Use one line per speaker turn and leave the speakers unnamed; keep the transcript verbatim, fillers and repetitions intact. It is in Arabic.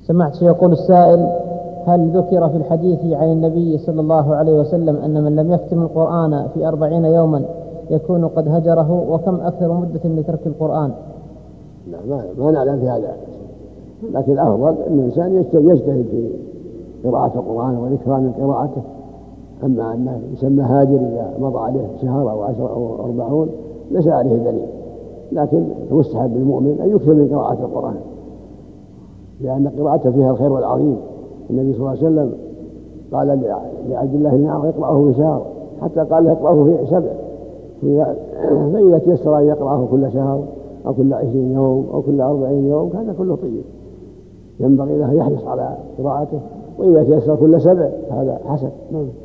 سمعت يقول السائل: هل ذكر في الحديث عن النبي صلى الله عليه وسلم أن من لم يختم القرآن في أربعين يوما يكون قد هجره؟ وكم أكثر مدة لترك القرآن؟
لا ما, ما نعلم في هذا، لكن الأفضل أن الإنسان يجتهد في قراءة القرآن والإكرام قراءته. أما أنه يسمى هاجر إذا مضى عليه شهر أو عشر أو أربعون ليس عليه دليل، لكن مستحب للمؤمن أن يكثر من قراءة القرآن، لأن قراءته فيها الخير العظيم. النبي صلى الله عليه وسلم قال لعبد الله بن عمرو: اقرأه في شهر، حتى قال له: اقرأه في سبع. فإذا تيسر أن يقرأه كل شهر أو كل عشرين يوم أو كل أربعين يوم هذا كله طيب، ينبغي له يحرص على قراءته. وإذا تيسر كل سبع هذا حسن.